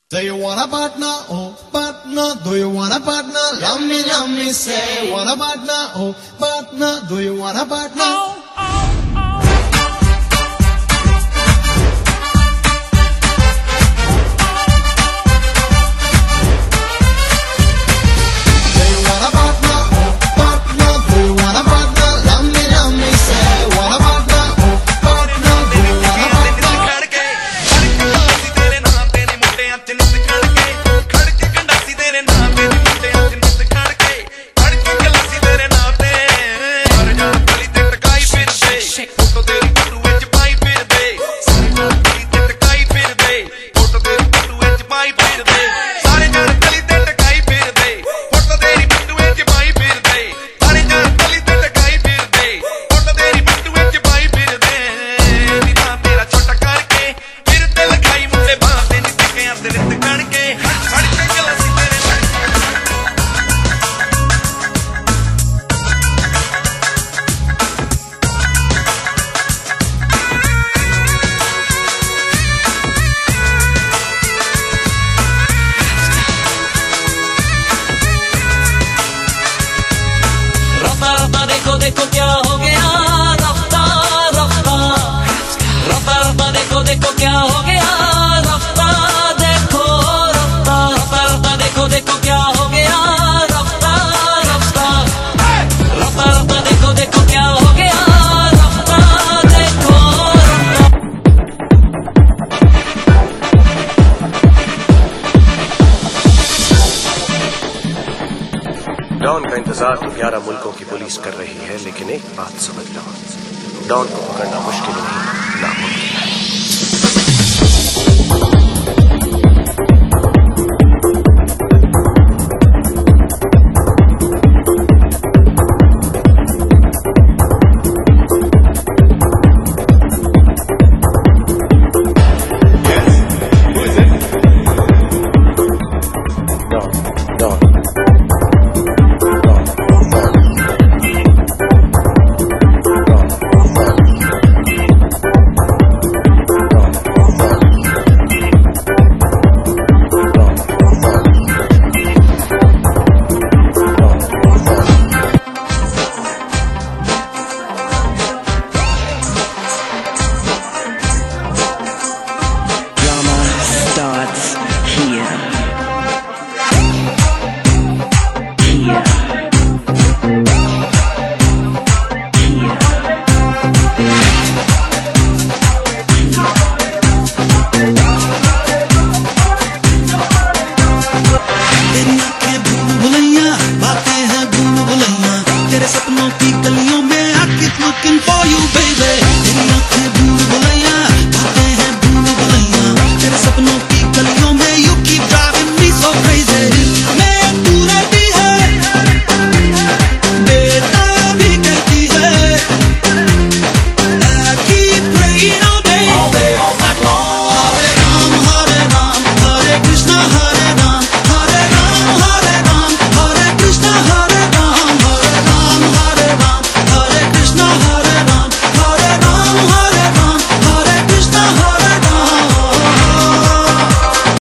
Do you want a partner? Oh, partner. Do you want a partner? Love me, say. Want a partner? Oh, partner. Do you want a partner? देखो क्या हो गया रफ्ता रफ्ता रफ्ता रफ्ता देखो क्या हो गया रफ्ता देखो रफ्ता रफ्ता रफ्ता देखो क्या हो गया रफ्ता रफ्ता रफ्ता रफ्ता देखो क्या हो गया रफ्ता देखो डॉन का इंतजार तो 11 मुल्कों की पुलिस कर रही है, लेकिन एक बात समझ लो, डॉन को पकड़ना मुश्किल नहीं।